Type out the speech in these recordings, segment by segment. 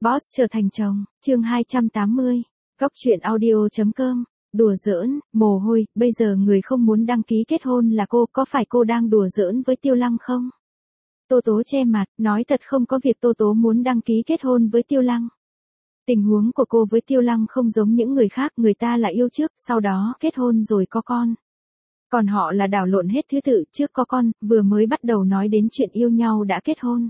Boss trở thành chồng, chương 280. Góc truyện audio.com. Đùa giỡn, mồ hôi, bây giờ người không muốn đăng ký kết hôn là cô, có phải cô đang đùa giỡn với Tiêu Lăng không? Tô Tố che mặt, nói thật không có việc Tô Tố muốn đăng ký kết hôn với Tiêu Lăng. Tình huống của cô với Tiêu Lăng không giống những người khác, người ta là yêu trước, sau đó kết hôn rồi có con. Còn họ là đảo lộn hết thứ tự, trước có con, vừa mới bắt đầu nói đến chuyện yêu nhau đã kết hôn.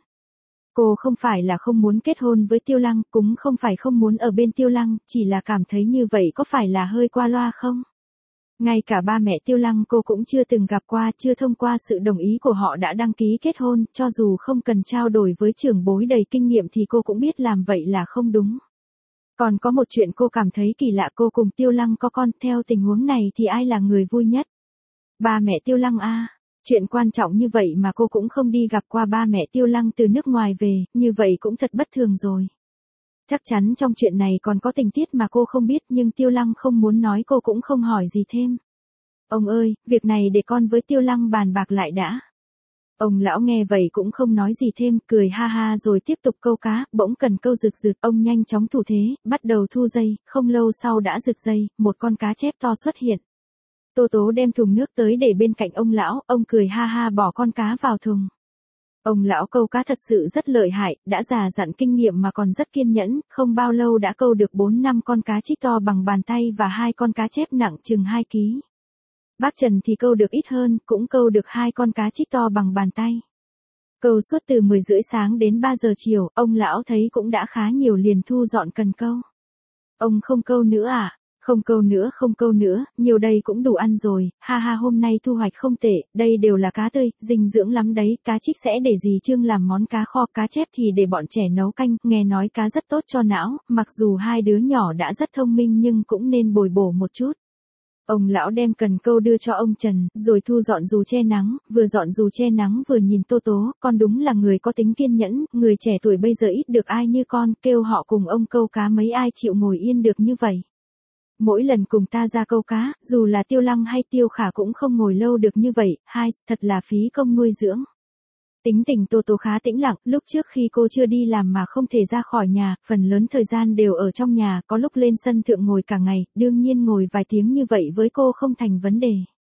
Cô không phải là không muốn kết hôn với Tiêu Lăng, cũng không phải không muốn ở bên Tiêu Lăng, chỉ là cảm thấy như vậy có phải là hơi qua loa không? Ngay cả ba mẹ Tiêu Lăng cô cũng chưa từng gặp qua, chưa thông qua sự đồng ý của họ đã đăng ký kết hôn, cho dù không cần trao đổi với trưởng bối đầy kinh nghiệm thì cô cũng biết làm vậy là không đúng. Còn có một chuyện cô cảm thấy kỳ lạ, cô cùng Tiêu Lăng có con, theo tình huống này thì ai là người vui nhất? Ba mẹ Tiêu Lăng à? Chuyện quan trọng như vậy mà cô cũng không đi gặp qua ba mẹ Tiêu Lăng từ nước ngoài về, như vậy cũng thật bất thường rồi. Chắc chắn trong chuyện này còn có tình tiết mà cô không biết, nhưng Tiêu Lăng không muốn nói, cô cũng không hỏi gì thêm. Ông ơi, việc này để con với Tiêu Lăng bàn bạc lại đã. Ông lão nghe vậy cũng không nói gì thêm, cười ha ha rồi tiếp tục câu cá, bỗng cần câu rực rực, ông nhanh chóng thủ thế, bắt đầu thu dây, không lâu sau đã rực dây, một con cá chép to xuất hiện. Tô Tố đem thùng nước tới để bên cạnh ông lão, ông cười ha ha bỏ con cá vào thùng. Ông lão câu cá thật sự rất lợi hại, đã già dặn kinh nghiệm mà còn rất kiên nhẫn, không bao lâu đã câu được 4-5 con cá trích to bằng bàn tay và 2 con cá chép nặng chừng 2 kg. Bác Trần thì câu được ít hơn, cũng câu được 2 con cá trích to bằng bàn tay. Câu suốt từ 10 rưỡi sáng đến 3 giờ chiều, ông lão thấy cũng đã khá nhiều liền thu dọn cần câu. Ông không câu nữa à? Không câu nữa, nhiều đây cũng đủ ăn rồi, ha ha, hôm nay thu hoạch không tệ, đây đều là cá tươi, dinh dưỡng lắm đấy, cá trích sẽ để dì Trương làm món cá kho, cá chép thì để bọn trẻ nấu canh, nghe nói cá rất tốt cho não, mặc dù hai đứa nhỏ đã rất thông minh nhưng cũng nên bồi bổ một chút. Ông lão đem cần câu đưa cho ông Trần, rồi thu dọn dù che nắng, vừa dọn dù che nắng vừa nhìn Tô Tố, con đúng là người có tính kiên nhẫn, người trẻ tuổi bây giờ ít được ai như con, kêu họ cùng ông câu cá mấy ai chịu ngồi yên được như vậy. Mỗi lần cùng ta ra câu cá, dù là Tiêu Lăng hay Tiêu Khả cũng không ngồi lâu được như vậy, thật là phí công nuôi dưỡng. Tính tình Tô Tố khá tĩnh lặng, lúc trước khi cô chưa đi làm mà không thể ra khỏi nhà, phần lớn thời gian đều ở trong nhà, có lúc lên sân thượng ngồi cả ngày, đương nhiên ngồi vài tiếng như vậy với cô không thành vấn đề.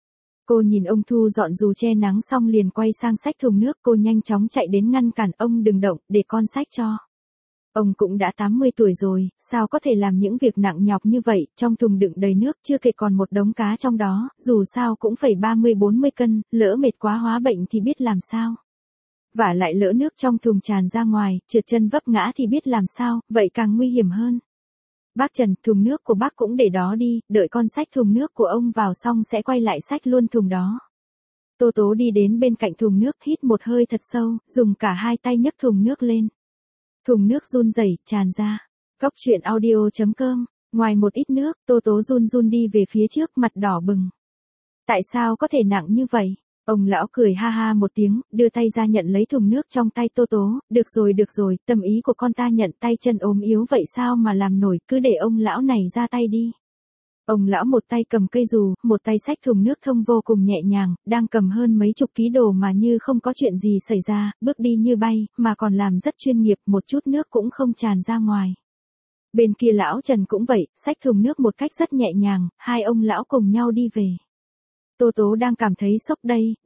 Cô nhìn ông thu dọn dù che nắng xong liền quay sang xách thùng nước, cô nhanh chóng chạy đến ngăn cản ông đừng động, để con xách cho. Ông cũng đã 80 tuổi rồi, sao có thể làm những việc nặng nhọc như vậy, trong thùng đựng đầy nước, chưa kể còn một đống cá trong đó, dù sao cũng phải 30-40 cân, lỡ mệt quá hóa bệnh thì biết làm sao. Vả lại lỡ nước trong thùng tràn ra ngoài, trượt chân vấp ngã thì biết làm sao, vậy càng nguy hiểm hơn. Bác Trần, thùng nước của bác cũng để đó đi, đợi con xách thùng nước của ông vào xong sẽ quay lại xách luôn thùng đó. Tô Tố đi đến bên cạnh thùng nước, hít một hơi thật sâu, dùng cả hai tay nhấc thùng nước lên. Thùng nước run rẩy tràn ra. Góc truyện audio.com. Ngoài một ít nước, Tô Tố run run đi về phía trước, mặt đỏ bừng. Tại sao có thể nặng như vậy? Ông lão cười ha ha một tiếng, đưa tay ra nhận lấy thùng nước trong tay Tô Tố. Được rồi, tâm ý của con ta nhận, tay chân ốm yếu vậy sao mà làm nổi, cứ để ông lão này ra tay đi. Ông lão một tay cầm cây dù, một tay xách thùng nước thông vô cùng nhẹ nhàng, đang cầm hơn mấy chục ký đồ mà như không có chuyện gì xảy ra, bước đi như bay, mà còn làm rất chuyên nghiệp, một chút nước cũng không tràn ra ngoài. Bên kia lão Trần cũng vậy, xách thùng nước một cách rất nhẹ nhàng, hai ông lão cùng nhau đi về. Tô Tố đang cảm thấy sốc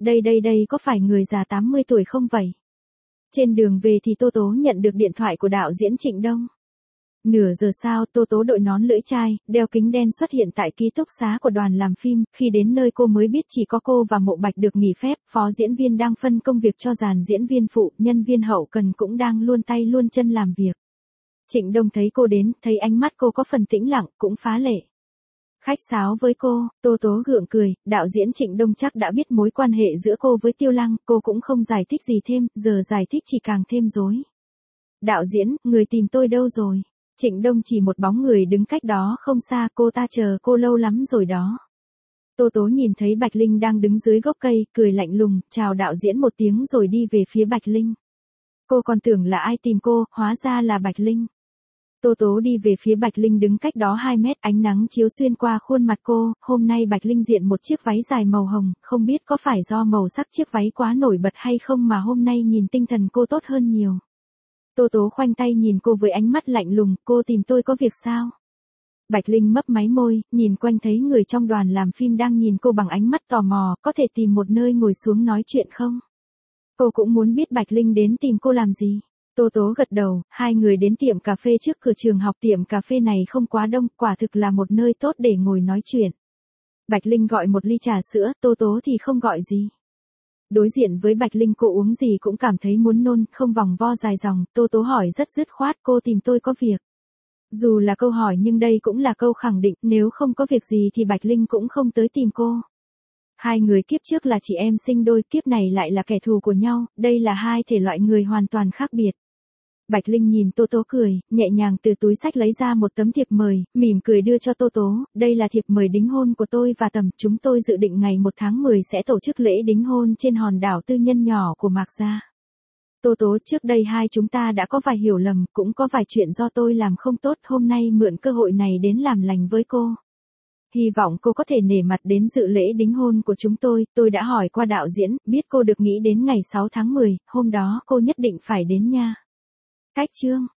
đây có phải người già 80 tuổi không vậy? Trên đường về thì Tô Tố nhận được điện thoại của đạo diễn Trịnh Đông. Nửa giờ sau, Tô Tố đội nón lưỡi chai, đeo kính đen xuất hiện tại ký túc xá của đoàn làm phim, khi đến nơi cô mới biết chỉ có cô và Mộ Bạch được nghỉ phép, phó diễn viên đang phân công việc cho dàn diễn viên phụ, nhân viên hậu cần cũng đang luôn tay luôn chân làm việc. Trịnh Đông thấy cô đến, thấy ánh mắt cô có phần tĩnh lặng, cũng phá lệ. Khách sáo với cô, Tô Tố gượng cười, đạo diễn Trịnh Đông chắc đã biết mối quan hệ giữa cô với Tiêu Lăng, cô cũng không giải thích gì thêm, giờ giải thích chỉ càng thêm rối. Đạo diễn, người tìm tôi đâu rồi? Trịnh Đông chỉ một bóng người đứng cách đó không xa, cô ta chờ cô lâu lắm rồi đó. Tô Tố nhìn thấy Bạch Linh đang đứng dưới gốc cây, cười lạnh lùng, chào đạo diễn một tiếng rồi đi về phía Bạch Linh. Cô còn tưởng là ai tìm cô, hóa ra là Bạch Linh. Tô Tố đi về phía Bạch Linh đứng cách đó 2 mét, ánh nắng chiếu xuyên qua khuôn mặt cô, hôm nay Bạch Linh diện một chiếc váy dài màu hồng, không biết có phải do màu sắc chiếc váy quá nổi bật hay không mà hôm nay nhìn tinh thần cô tốt hơn nhiều. Tô Tố khoanh tay nhìn cô với ánh mắt lạnh lùng, cô tìm tôi có việc sao? Bạch Linh mấp máy môi, nhìn quanh thấy người trong đoàn làm phim đang nhìn cô bằng ánh mắt tò mò, có thể tìm một nơi ngồi xuống nói chuyện không? Cô cũng muốn biết Bạch Linh đến tìm cô làm gì. Tô Tố gật đầu, hai người đến tiệm cà phê trước cửa trường học. Tiệm cà phê này không quá đông, quả thực là một nơi tốt để ngồi nói chuyện. Bạch Linh gọi một ly trà sữa, Tô Tố thì không gọi gì. Đối diện với Bạch Linh cô uống gì cũng cảm thấy muốn nôn, không vòng vo dài dòng. Tô Tố hỏi rất dứt khoát, cô tìm tôi có việc. Dù là câu hỏi nhưng đây cũng là câu khẳng định, nếu không có việc gì thì Bạch Linh cũng không tới tìm cô. Hai người kiếp trước là chị em sinh đôi, kiếp này lại là kẻ thù của nhau, đây là hai thể loại người hoàn toàn khác biệt. Bạch Linh nhìn Tô Tố cười, nhẹ nhàng từ túi xách lấy ra một tấm thiệp mời, mỉm cười đưa cho Tô Tố, đây là thiệp mời đính hôn của tôi và Tầm, chúng tôi dự định ngày 1 tháng 10 sẽ tổ chức lễ đính hôn trên hòn đảo tư nhân nhỏ của Mạc Gia. Tô Tố, trước đây hai chúng ta đã có vài hiểu lầm, cũng có vài chuyện do tôi làm không tốt, hôm nay mượn cơ hội này đến làm lành với cô. Hy vọng cô có thể nể mặt đến dự lễ đính hôn của chúng tôi đã hỏi qua đạo diễn, biết cô được nghĩ đến ngày 6 tháng 10, hôm đó cô nhất định phải đến nha. Cách chương